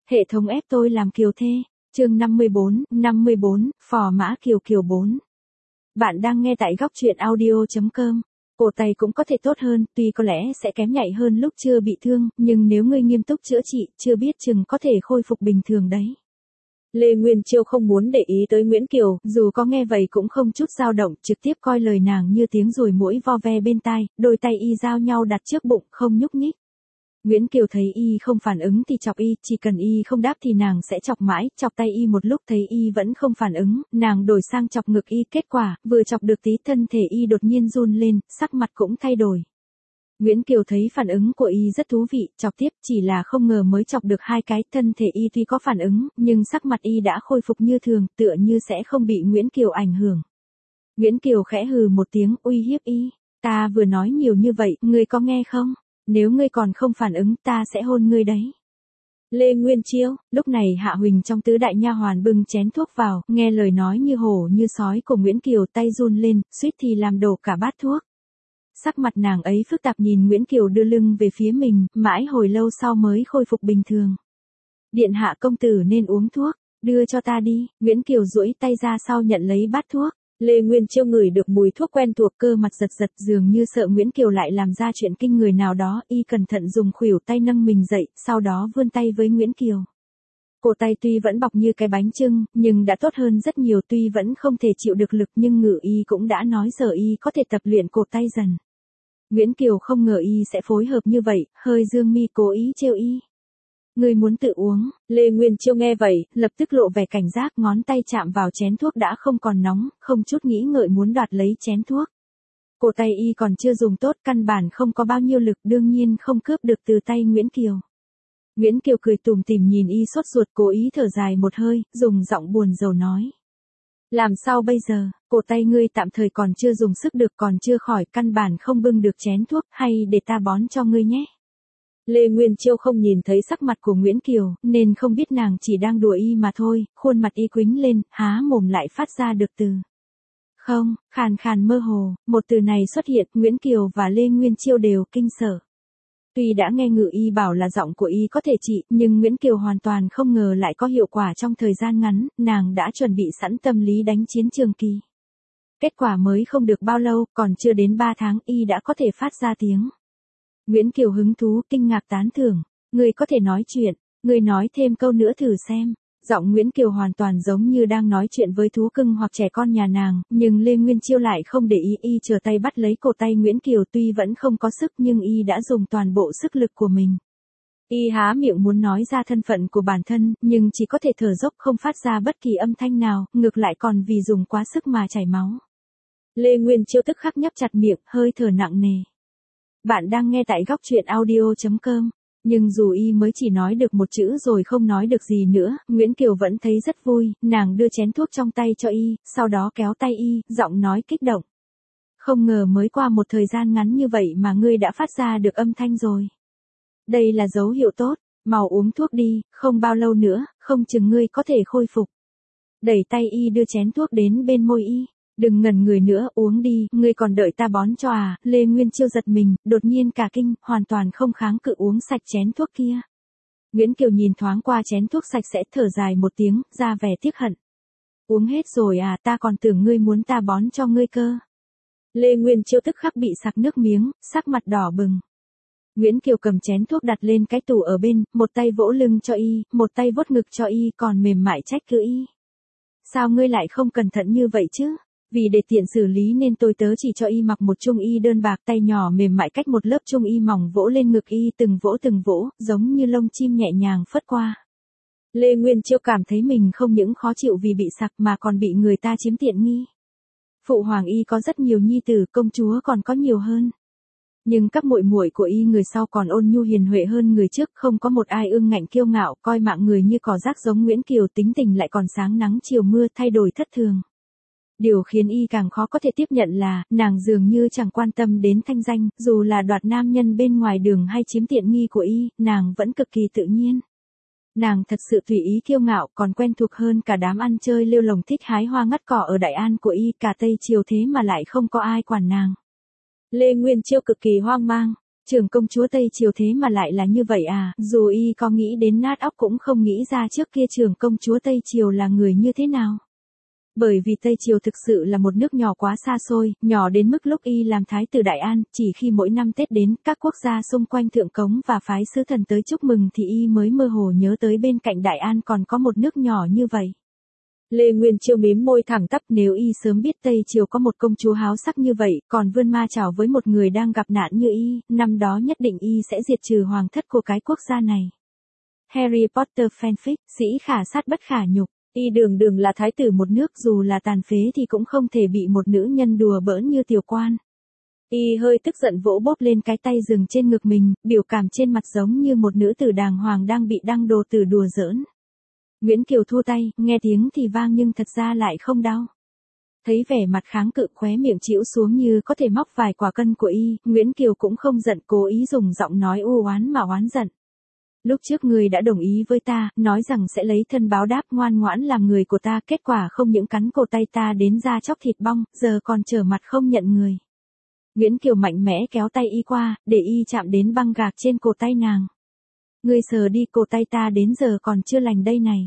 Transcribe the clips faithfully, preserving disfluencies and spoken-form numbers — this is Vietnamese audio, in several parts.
Hệ thống ép tôi làm kiều thê. Chương năm mươi bốn, năm mươi bốn, phò mã kiều kiều bốn. Bạn đang nghe tại góc truyện audio chấm com. Cổ tay cũng có thể tốt hơn, tuy có lẽ sẽ kém nhạy hơn lúc chưa bị thương, nhưng nếu ngươi nghiêm túc chữa trị, chưa biết chừng có thể khôi phục bình thường đấy. Lê Nguyên Chiêu không muốn để ý tới Nguyễn Kiều, dù có nghe vậy cũng không chút dao động, trực tiếp coi lời nàng như tiếng ruồi muỗi vo ve bên tai, đôi tay y giao nhau đặt trước bụng, không nhúc nhích. Nguyễn Kiều thấy y không phản ứng thì chọc y, chỉ cần y không đáp thì nàng sẽ chọc mãi, chọc tay y một lúc thấy y vẫn không phản ứng, nàng đổi sang chọc ngực y, kết quả, vừa chọc được tí thân thể y đột nhiên run lên, sắc mặt cũng thay đổi. Nguyễn Kiều thấy phản ứng của y rất thú vị, chọc tiếp, chỉ là không ngờ mới chọc được hai cái, thân thể y tuy có phản ứng, nhưng sắc mặt y đã khôi phục như thường, tựa như sẽ không bị Nguyễn Kiều ảnh hưởng. Nguyễn Kiều khẽ hừ một tiếng, uy hiếp y, ta vừa nói nhiều như vậy, ngươi có nghe không? Nếu ngươi còn không phản ứng, ta sẽ hôn ngươi đấy. Lê Nguyên Chiêu, lúc này Hạ Huỳnh trong tứ đại nha hoàn bưng chén thuốc vào, nghe lời nói như hổ như sói của Nguyễn Kiều, tay run lên, suýt thì làm đổ cả bát thuốc. Sắc mặt nàng ấy phức tạp nhìn Nguyễn Kiều đưa lưng về phía mình, mãi hồi lâu sau mới khôi phục bình thường. Điện hạ công tử nên uống thuốc, đưa cho ta đi. Nguyễn Kiều duỗi tay ra sau nhận lấy bát thuốc. Lê Nguyên Chiêu ngửi được mùi thuốc quen thuộc, cơ mặt giật giật, dường như sợ Nguyễn Kiều lại làm ra chuyện kinh người nào đó, y cẩn thận dùng khuỷu tay nâng mình dậy, sau đó vươn tay với Nguyễn Kiều. Cổ tay tuy vẫn bọc như cái bánh chưng, nhưng đã tốt hơn rất nhiều, tuy vẫn không thể chịu được lực nhưng ngự y cũng đã nói giờ y có thể tập luyện cổ tay dần. Nguyễn Kiều không ngờ y sẽ phối hợp như vậy, hơi dương mi cố ý trêu y. Ngươi muốn tự uống. Lê Nguyên Chiêu nghe vậy, lập tức lộ vẻ cảnh giác, ngón tay chạm vào chén thuốc đã không còn nóng, không chút nghĩ ngợi muốn đoạt lấy chén thuốc. Cổ tay y còn chưa dùng tốt, căn bản không có bao nhiêu lực, đương nhiên không cướp được từ tay Nguyễn Kiều. Nguyễn Kiều cười tủm tỉm nhìn y sốt ruột, cố ý thở dài một hơi, dùng giọng buồn rầu nói. Làm sao bây giờ, cổ tay ngươi tạm thời còn chưa dùng sức được, còn chưa khỏi, căn bản không bưng được chén thuốc, hay để ta bón cho ngươi nhé. Lê Nguyên Chiêu không nhìn thấy sắc mặt của Nguyễn Kiều, nên không biết nàng chỉ đang đùa y mà thôi, khuôn mặt y quĩnh lên, há mồm lại phát ra được từ. Không, khàn khàn mơ hồ, một từ này xuất hiện, Nguyễn Kiều và Lê Nguyên Chiêu đều kinh sợ. Tuy đã nghe ngự y bảo là giọng của y có thể trị, nhưng Nguyễn Kiều hoàn toàn không ngờ lại có hiệu quả trong thời gian ngắn, nàng đã chuẩn bị sẵn tâm lý đánh chiến trường kỳ. Kết quả mới không được bao lâu, còn chưa đến ba tháng y đã có thể phát ra tiếng. Nguyễn Kiều hứng thú, kinh ngạc tán thưởng, ngươi có thể nói chuyện, ngươi nói thêm câu nữa thử xem. Giọng Nguyễn Kiều hoàn toàn giống như đang nói chuyện với thú cưng hoặc trẻ con nhà nàng, nhưng Lê Nguyên Chiêu lại không để ý, y trở tay bắt lấy cổ tay Nguyễn Kiều, tuy vẫn không có sức nhưng y đã dùng toàn bộ sức lực của mình. Y há miệng muốn nói ra thân phận của bản thân, nhưng chỉ có thể thở dốc không phát ra bất kỳ âm thanh nào, ngược lại còn vì dùng quá sức mà chảy máu. Lê Nguyên Chiêu tức khắc nhấp chặt miệng, hơi thở nặng nề. Bạn đang nghe tại góc truyện audio chấm com. Nhưng dù y mới chỉ nói được một chữ rồi không nói được gì nữa, Nguyễn Kiều vẫn thấy rất vui, nàng đưa chén thuốc trong tay cho y, sau đó kéo tay y, giọng nói kích động. Không ngờ mới qua một thời gian ngắn như vậy mà ngươi đã phát ra được âm thanh rồi. Đây là dấu hiệu tốt, mau uống thuốc đi, không bao lâu nữa, không chừng ngươi có thể khôi phục. Đẩy tay y đưa chén thuốc đến bên môi y. Đừng ngẩn người nữa, uống đi, ngươi còn đợi ta bón cho à. Lê Nguyên Chiêu giật mình, đột nhiên cả kinh, hoàn toàn không kháng cự uống sạch chén thuốc kia. Nguyễn Kiều nhìn thoáng qua chén thuốc sạch sẽ, thở dài một tiếng, ra vẻ tiếc hận. Uống hết rồi à, ta còn tưởng ngươi muốn ta bón cho ngươi cơ. Lê Nguyên Chiêu tức khắc bị sặc nước miếng, sắc mặt đỏ bừng. Nguyễn Kiều cầm chén thuốc đặt lên cái tủ ở bên, một tay vỗ lưng cho y, một tay vuốt ngực cho y, còn mềm mại trách cứ y. Sao ngươi lại không cẩn thận như vậy chứ? Vì để tiện xử lý nên tôi tớ chỉ cho y mặc một trung y đơn bạc, tay nhỏ mềm mại cách một lớp trung y mỏng vỗ lên ngực y, từng vỗ từng vỗ, giống như lông chim nhẹ nhàng phất qua. Lê Nguyên Chiêu cảm thấy mình không những khó chịu vì bị sặc mà còn bị người ta chiếm tiện nghi. Phụ hoàng y có rất nhiều nhi tử, công chúa còn có nhiều hơn. Nhưng các muội muội của y người sau còn ôn nhu hiền huệ hơn người trước, không có một ai ương ngạnh kiêu ngạo, coi mạng người như cỏ rác giống Nguyễn Kiều, tính tình lại còn sáng nắng chiều mưa, thay đổi thất thường. Điều khiến y càng khó có thể tiếp nhận là, nàng dường như chẳng quan tâm đến thanh danh, dù là đoạt nam nhân bên ngoài đường hay chiếm tiện nghi của y, nàng vẫn cực kỳ tự nhiên. Nàng thật sự tùy ý kiêu ngạo, còn quen thuộc hơn cả đám ăn chơi lêu lồng thích hái hoa ngắt cỏ ở Đại An của y, cả Tây Triều thế mà lại không có ai quản nàng. Lê Nguyên Chiêu cực kỳ hoang mang. Trưởng công chúa Tây Triều thế mà lại là như vậy à, dù y có nghĩ đến nát óc cũng không nghĩ ra trước kia trưởng công chúa Tây Triều là người như thế nào. Bởi vì Tây Triều thực sự là một nước nhỏ quá xa xôi, nhỏ đến mức lúc y làm thái tử Đại An, chỉ khi mỗi năm Tết đến, các quốc gia xung quanh thượng cống và phái sứ thần tới chúc mừng thì y mới mơ hồ nhớ tới bên cạnh Đại An còn có một nước nhỏ như vậy. Lê Nguyên Chiêu mím môi thẳng tắp, nếu y sớm biết Tây Triều có một công chúa háo sắc như vậy, còn vươn ma chảo với một người đang gặp nạn như y, năm đó nhất định y sẽ diệt trừ hoàng thất của cái quốc gia này. Harry Potter fanfic, sĩ khả sát bất khả nhục. Y đường đường là thái tử một nước, dù là tàn phế thì cũng không thể bị một nữ nhân đùa bỡn như tiểu quan. Y hơi tức giận vỗ bốp lên cái tay dừng trên ngực mình, biểu cảm trên mặt giống như một nữ tử đàng hoàng đang bị đăng đồ tử đùa giỡn. Nguyễn Kiều thua tay, nghe tiếng thì vang nhưng thật ra lại không đau. Thấy vẻ mặt kháng cự, khóe miệng chĩu xuống như có thể móc vài quả cân của y, Nguyễn Kiều cũng không giận, cố ý dùng giọng nói u oán mà oán giận. Lúc trước ngươi đã đồng ý với ta, nói rằng sẽ lấy thân báo đáp, ngoan ngoãn làm người của ta, kết quả không những cắn cổ tay ta đến da chóc thịt bong, giờ còn trở mặt không nhận người. Nguyễn Kiều mạnh mẽ kéo tay y qua, để y chạm đến băng gạc trên cổ tay nàng. Ngươi sờ đi, cổ tay ta đến giờ còn chưa lành đây này.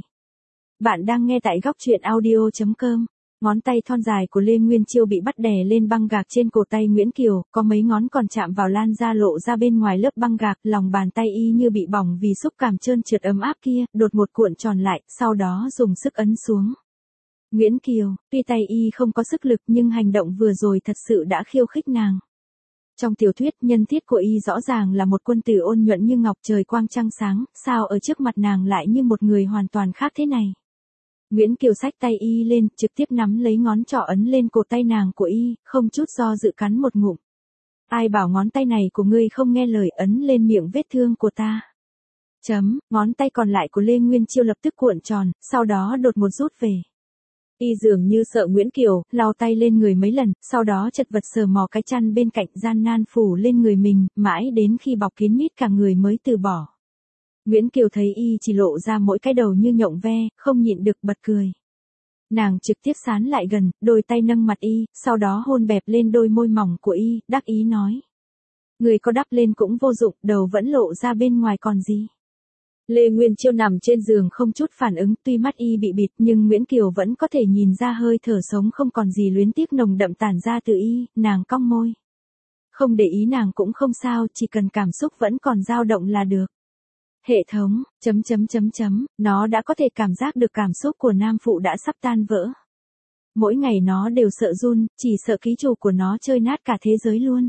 Bạn đang nghe tại góc truyện audio chấm com. Ngón tay thon dài của Lê Nguyên Chiêu bị bắt đè lên băng gạc trên cổ tay Nguyễn Kiều, có mấy ngón còn chạm vào lan da lộ ra bên ngoài lớp băng gạc, lòng bàn tay y như bị bỏng vì xúc cảm trơn trượt ấm áp kia, đột ngột cuộn tròn lại, sau đó dùng sức ấn xuống. Nguyễn Kiều, tuy tay y không có sức lực nhưng hành động vừa rồi thật sự đã khiêu khích nàng. Trong tiểu thuyết, nhân thiết của y rõ ràng là một quân tử ôn nhuận như ngọc, trời quang trăng sáng, sao ở trước mặt nàng lại như một người hoàn toàn khác thế này. Nguyễn Kiều xách tay y lên, trực tiếp nắm lấy ngón trỏ ấn lên cổ tay nàng của y, không chút do dự cắn một ngụm. Ai bảo ngón tay này của ngươi không nghe lời, ấn lên miệng vết thương của ta. Chấm, ngón tay còn lại của Lê Nguyên Chiêu lập tức cuộn tròn, sau đó đột ngột rút về. Y dường như sợ Nguyễn Kiều, lau tay lên người mấy lần, sau đó chật vật sờ mò cái chăn bên cạnh, gian nan phủ lên người mình, mãi đến khi bọc kín mít cả người mới từ bỏ. Nguyễn Kiều thấy y chỉ lộ ra mỗi cái đầu như nhộng ve, không nhịn được bật cười. Nàng trực tiếp sán lại gần, đôi tay nâng mặt y, sau đó hôn bẹp lên đôi môi mỏng của y, đắc ý nói. Người có đắp lên cũng vô dụng, đầu vẫn lộ ra bên ngoài còn gì. Lê Nguyên Chiêu nằm trên giường không chút phản ứng, tuy mắt y bị bịt nhưng Nguyễn Kiều vẫn có thể nhìn ra hơi thở sống không còn gì luyến tiếc nồng đậm tản ra từ y, nàng cong môi. Không để ý nàng cũng không sao, chỉ cần cảm xúc vẫn còn dao động là được. Hệ thống, chấm chấm chấm chấm, nó đã có thể cảm giác được cảm xúc của nam phụ đã sắp tan vỡ. Mỗi ngày nó đều sợ run, chỉ sợ ký chủ của nó chơi nát cả thế giới luôn.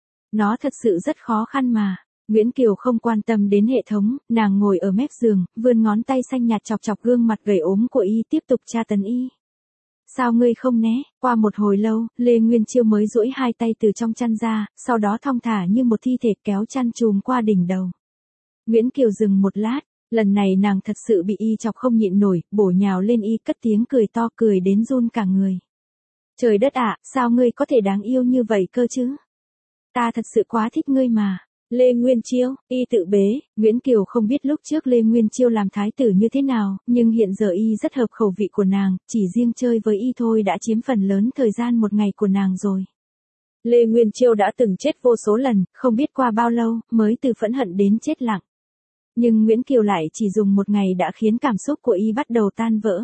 Nó thật sự rất khó khăn mà. Nguyễn Kiều không quan tâm đến hệ thống, nàng ngồi ở mép giường, vươn ngón tay xanh nhạt chọc chọc gương mặt gầy ốm của y, tiếp tục tra tấn y. Sao ngươi không né? Qua một hồi lâu, Lê Nguyên Chiêu mới duỗi hai tay từ trong chăn ra, sau đó thong thả như một thi thể kéo chăn trùm qua đỉnh đầu. Nguyễn Kiều dừng một lát, lần này nàng thật sự bị y chọc không nhịn nổi, bổ nhào lên y, cất tiếng cười to, cười đến run cả người. Trời đất ạ, sao ngươi có thể đáng yêu như vậy cơ chứ? Ta thật sự quá thích ngươi mà. Lê Nguyên Chiêu, y tự bế, Nguyễn Kiều không biết lúc trước Lê Nguyên Chiêu làm thái tử như thế nào, nhưng hiện giờ y rất hợp khẩu vị của nàng, chỉ riêng chơi với y thôi đã chiếm phần lớn thời gian một ngày của nàng rồi. Lê Nguyên Chiêu đã từng chết vô số lần, không biết qua bao lâu, mới từ phẫn hận đến chết lặng. Nhưng Nguyễn Kiều lại chỉ dùng một ngày đã khiến cảm xúc của y bắt đầu tan vỡ.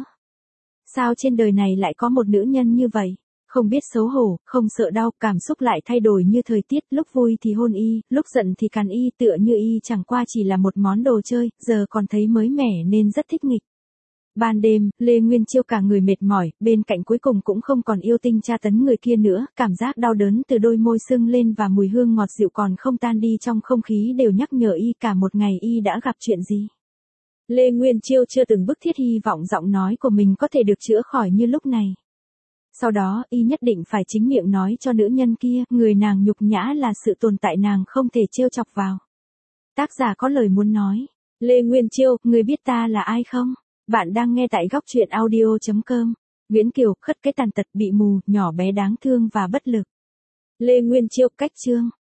Sao trên đời này lại có một nữ nhân như vậy? Không biết xấu hổ, không sợ đau, cảm xúc lại thay đổi như thời tiết, lúc vui thì hôn y, lúc giận thì cắn y, tựa như y chẳng qua chỉ là một món đồ chơi, giờ còn thấy mới mẻ nên rất thích nghịch. Ban đêm, Lê Nguyên Chiêu cả người mệt mỏi, bên cạnh cuối cùng cũng không còn yêu tinh tra tấn người kia nữa, cảm giác đau đớn từ đôi môi sưng lên và mùi hương ngọt dịu còn không tan đi trong không khí đều nhắc nhở y cả một ngày y đã gặp chuyện gì. Lê Nguyên Chiêu chưa từng bức thiết hy vọng giọng nói của mình có thể được chữa khỏi như lúc này. Sau đó, y nhất định phải chính miệng nói cho nữ nhân kia, người nàng nhục nhã là sự tồn tại nàng không thể trêu chọc vào. Tác giả có lời muốn nói. Lê Nguyên Chiêu, người biết ta là ai không? Bạn đang nghe tại góc truyện audio chấm com. Nguyễn Kiều, khất cái tàn tật, bị mù, nhỏ bé đáng thương và bất lực. Lê Nguyên Chiêu, cách chương.